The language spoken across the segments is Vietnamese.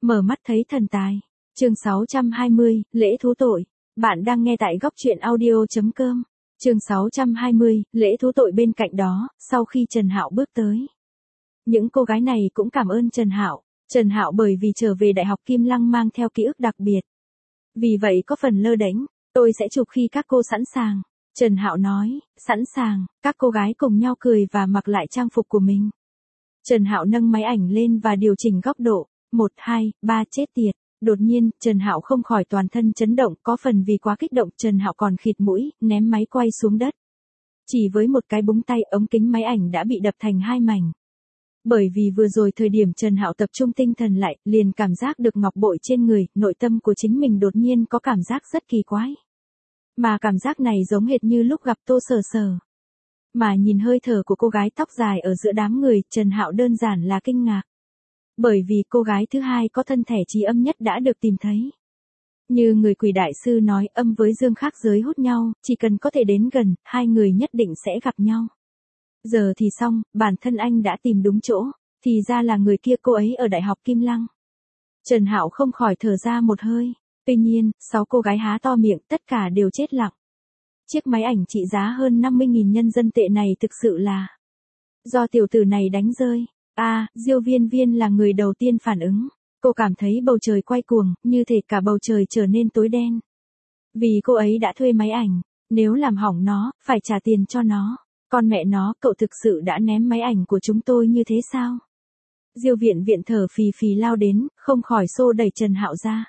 Mở mắt thấy thần tài. Chương 620, lễ thú tội. Bạn đang nghe tại gocchuyenaudio.com. Chương 620, lễ thú tội. Bên cạnh đó, sau khi Trần Hạo bước tới, những cô gái này cũng cảm ơn Trần Hạo. Trần Hạo bởi vì trở về Đại học Kim Lăng mang theo ký ức đặc biệt. Vì vậy có phần lơ đễnh, tôi sẽ chụp khi các cô sẵn sàng. Trần Hạo nói, sẵn sàng, các cô gái cùng nhau cười và mặc lại trang phục của mình. Trần Hạo nâng máy ảnh lên và điều chỉnh góc độ. 1, 2, 3 chết tiệt. Đột nhiên, Trần Hạo không khỏi toàn thân chấn động, có phần vì quá kích động, Trần Hạo còn khịt mũi, ném máy quay xuống đất. Chỉ với một cái búng tay, ống kính máy ảnh đã bị đập thành hai mảnh. Bởi vì vừa rồi thời điểm Trần Hạo tập trung tinh thần lại, liền cảm giác được ngọc bội trên người, nội tâm của chính mình đột nhiên có cảm giác rất kỳ quái. Mà cảm giác này giống hệt như lúc gặp Tô Sở Sở. Mà nhìn hơi thở của cô gái tóc dài ở giữa đám người, Trần Hạo đơn giản là kinh ngạc. Bởi vì cô gái thứ hai có thân thể trí âm nhất đã được tìm thấy. Như người Quỷ đại sư nói, âm với dương khác giới hút nhau, chỉ cần có thể đến gần, hai người nhất định sẽ gặp nhau. Giờ thì xong, bản thân anh đã tìm đúng chỗ, thì ra là người kia, cô ấy ở Đại học Kim Lăng. Trần Hạo không khỏi thở ra một hơi. Tuy nhiên, 6 cô gái há to miệng, tất cả đều chết lặng. Chiếc máy ảnh trị giá hơn 50.000 nhân dân tệ này thực sự là do tiểu tử này đánh rơi. Diêu Viên Viên là người đầu tiên phản ứng. Cô cảm thấy bầu trời quay cuồng, như thể cả bầu trời trở nên tối đen. Vì cô ấy đã thuê máy ảnh, nếu làm hỏng nó, phải trả tiền cho nó. Con mẹ nó, cậu thực sự đã ném máy ảnh của chúng tôi như thế sao? Diêu Viện Viện thở phì phì lao đến, không khỏi xô đẩy Trần Hạo ra.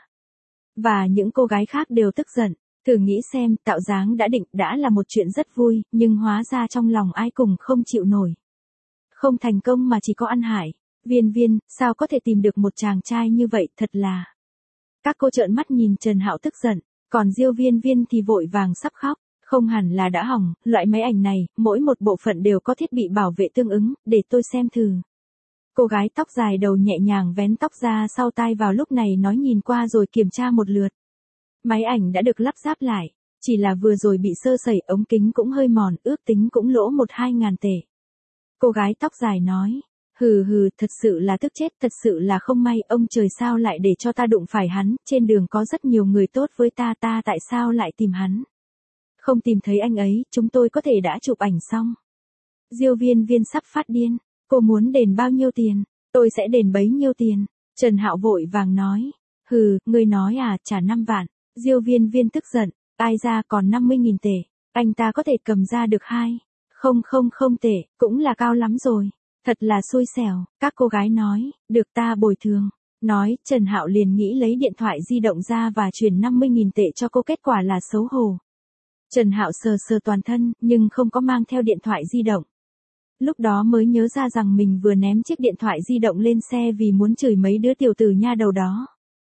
Và những cô gái khác đều tức giận. Thử nghĩ xem, tạo dáng đã định đã là một chuyện rất vui, nhưng hóa ra trong lòng ai cùng không chịu nổi. Không thành công mà chỉ có ăn hại. Viên Viên, sao có thể tìm được một chàng trai như vậy, thật là. Các cô trợn mắt nhìn Trần Hạo tức giận, còn Diêu Viên Viên thì vội vàng sắp khóc. Không hẳn là đã hỏng, loại máy ảnh này, mỗi một bộ phận đều có thiết bị bảo vệ tương ứng, để tôi xem thử. Cô gái tóc dài đầu nhẹ nhàng vén tóc ra sau tai vào lúc này nói nhìn qua rồi kiểm tra một lượt. Máy ảnh đã được lắp ráp lại, chỉ là vừa rồi bị sơ sẩy, ống kính cũng hơi mòn, ước tính cũng lỗ 1-2 ngàn tệ. Cô gái tóc dài nói, thật sự là tức chết, thật sự là không may, ông trời sao lại để cho ta đụng phải hắn, trên đường có rất nhiều người tốt với ta tại sao lại tìm hắn. Không tìm thấy anh ấy, chúng tôi có thể đã chụp ảnh xong. Diêu Viên Viên sắp phát điên, cô muốn đền bao nhiêu tiền, tôi sẽ đền bấy nhiêu tiền. Trần Hạo vội vàng nói, ngươi nói trả 5 vạn. Diêu Viên Viên tức giận, ai ra còn 50.000 tệ, anh ta có thể cầm ra được 2,000 tệ, cũng là cao lắm rồi. Thật là xui xẻo, các cô gái nói, được ta bồi thường. Nói, Trần Hạo liền nghĩ lấy điện thoại di động ra và chuyển 50.000 tệ cho cô, kết quả là xấu hổ. Trần Hạo sờ toàn thân, nhưng không có mang theo điện thoại di động. Lúc đó mới nhớ ra rằng mình vừa ném chiếc điện thoại di động lên xe vì muốn chửi mấy đứa tiểu tử nha đầu đó.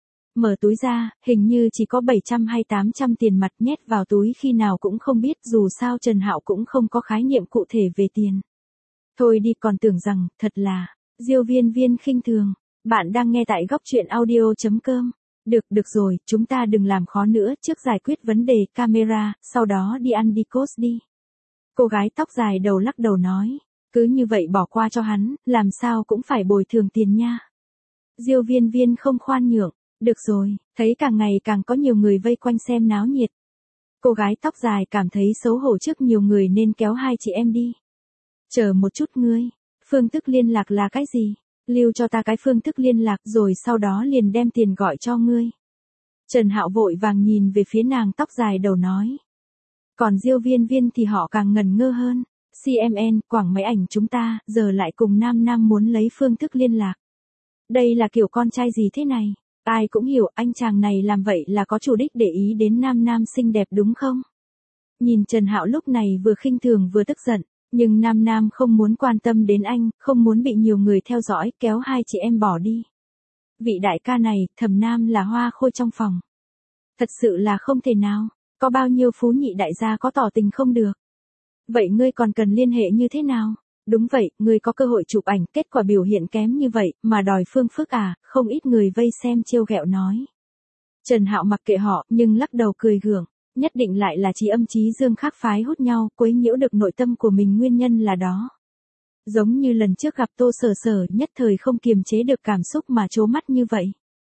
Mở túi ra, hình như chỉ có 700 hay 800 tiền mặt, nhét vào túi khi nào cũng không biết, dù sao Trần Hạo cũng không có khái niệm cụ thể về tiền. Thôi đi, còn tưởng rằng, thật là, Diêu Viên Viên khinh thường. Bạn đang nghe tại gocchuyenaudio.com. Được rồi, chúng ta đừng làm khó nữa, trước giải quyết vấn đề camera, sau đó đi ăn Dicos đi. Cô gái tóc dài đầu lắc đầu nói, cứ như vậy bỏ qua cho hắn, làm sao cũng phải bồi thường tiền nha. Diêu Viên Viên không khoan nhượng, được rồi, thấy càng ngày càng có nhiều người vây quanh xem náo nhiệt. Cô gái tóc dài cảm thấy xấu hổ trước nhiều người nên kéo hai chị em đi. Chờ một chút ngươi, phương thức liên lạc là cái gì? Lưu cho ta cái phương thức liên lạc rồi sau đó liền đem tiền gọi cho ngươi. Trần Hạo vội vàng nhìn về phía nàng tóc dài đầu nói. Còn Diêu Viên Viên thì họ càng ngần ngơ hơn. CMN, quảng máy ảnh chúng ta, giờ lại cùng Nam muốn lấy phương thức liên lạc. Đây là kiểu con trai gì thế này? Ai cũng hiểu anh chàng này làm vậy là có chủ đích để ý đến Nam xinh đẹp đúng không? Nhìn Trần Hạo lúc này vừa khinh thường vừa tức giận. Nhưng Nam không muốn quan tâm đến anh, không muốn bị nhiều người theo dõi, kéo hai chị em bỏ đi. Vị đại ca này, Thẩm Nam là hoa khôi trong phòng. Thật sự là không thể nào, có bao nhiêu phú nhị đại gia có tỏ tình không được. Vậy ngươi còn cần liên hệ như thế nào? Đúng vậy, ngươi có cơ hội chụp ảnh, kết quả biểu hiện kém như vậy, mà đòi phương phức không ít người vây xem trêu ghẹo nói. Trần Hạo mặc kệ họ, nhưng lắc đầu cười gượng. Nhất định lại là trí âm trí dương khác phái hút nhau, quấy nhiễu được nội tâm của mình, nguyên nhân là đó. Giống như lần trước gặp Tô Sở Sở, nhất thời không kiềm chế được cảm xúc mà trố mắt như vậy.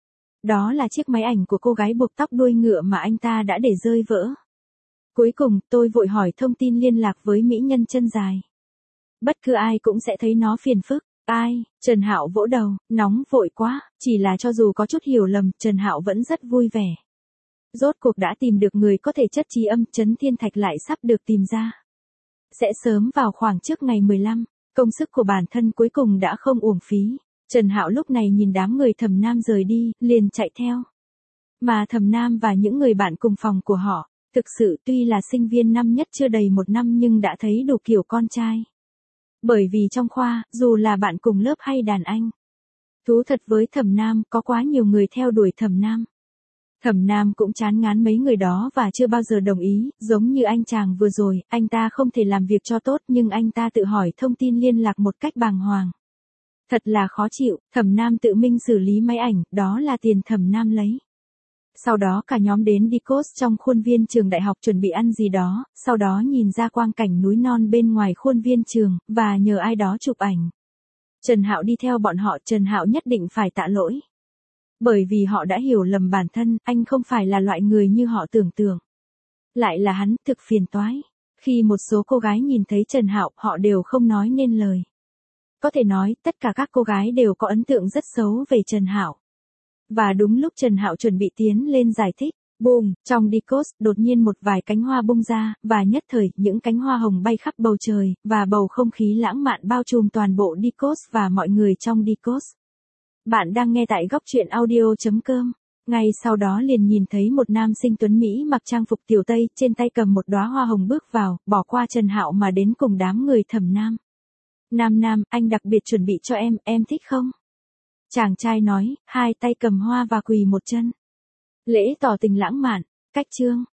Đó là chiếc máy ảnh của cô gái buộc tóc đuôi ngựa mà anh ta đã để rơi vỡ. Cuối cùng, tôi vội hỏi thông tin liên lạc với mỹ nhân chân dài. Bất cứ ai cũng sẽ thấy nó phiền phức. Ai? Trần Hạo vỗ đầu, nóng vội quá, chỉ là cho dù có chút hiểu lầm, Trần Hạo vẫn rất vui vẻ. Rốt cuộc đã tìm được người có thể chất trí âm, Trấn Thiên Thạch lại sắp được tìm ra. Sẽ sớm vào khoảng trước ngày 15, công sức của bản thân cuối cùng đã không uổng phí. Trần Hạo lúc này nhìn đám người Thẩm Nam rời đi, liền chạy theo. Mà Thẩm Nam và những người bạn cùng phòng của họ, thực sự tuy là sinh viên năm nhất chưa đầy 1 năm nhưng đã thấy đủ kiểu con trai. Bởi vì trong khoa, dù là bạn cùng lớp hay đàn anh, thú thật với Thẩm Nam, có quá nhiều người theo đuổi Thẩm Nam. Thẩm Nam cũng chán ngán mấy người đó và chưa bao giờ đồng ý, giống như anh chàng vừa rồi, anh ta không thể làm việc cho tốt nhưng anh ta tự hỏi thông tin liên lạc một cách bàng hoàng. Thật là khó chịu, Thẩm Nam tự mình xử lý máy ảnh, đó là tiền Thẩm Nam lấy. Sau đó cả nhóm đến Dicos trong khuôn viên trường đại học chuẩn bị ăn gì đó, sau đó nhìn ra quang cảnh núi non bên ngoài khuôn viên trường, và nhờ ai đó chụp ảnh. Trần Hạo đi theo bọn họ, Trần Hạo nhất định phải tạ lỗi. Bởi vì họ đã hiểu lầm bản thân, anh không phải là loại người như họ tưởng tượng. Lại là hắn, thực phiền toái. Khi một số cô gái nhìn thấy Trần Hạo, họ đều không nói nên lời. Có thể nói, tất cả các cô gái đều có ấn tượng rất xấu về Trần Hạo. Và đúng lúc Trần Hạo chuẩn bị tiến lên giải thích, boom, trong Dicos, đột nhiên một vài cánh hoa bung ra, và nhất thời, những cánh hoa hồng bay khắp bầu trời, và bầu không khí lãng mạn bao trùm toàn bộ Dicos và mọi người trong Dicos. Bạn đang nghe tại góc truyện audio.com. Ngay sau đó liền nhìn thấy một nam sinh tuấn Mỹ mặc trang phục tiểu Tây, trên tay cầm một đóa hoa hồng bước vào, bỏ qua Trần Hạo mà đến cùng đám người Thẩm Nam. Nam, anh đặc biệt chuẩn bị cho em thích không? Chàng trai nói, hai tay cầm hoa và quỳ một chân. Lễ tỏ tình lãng mạn, cách chương.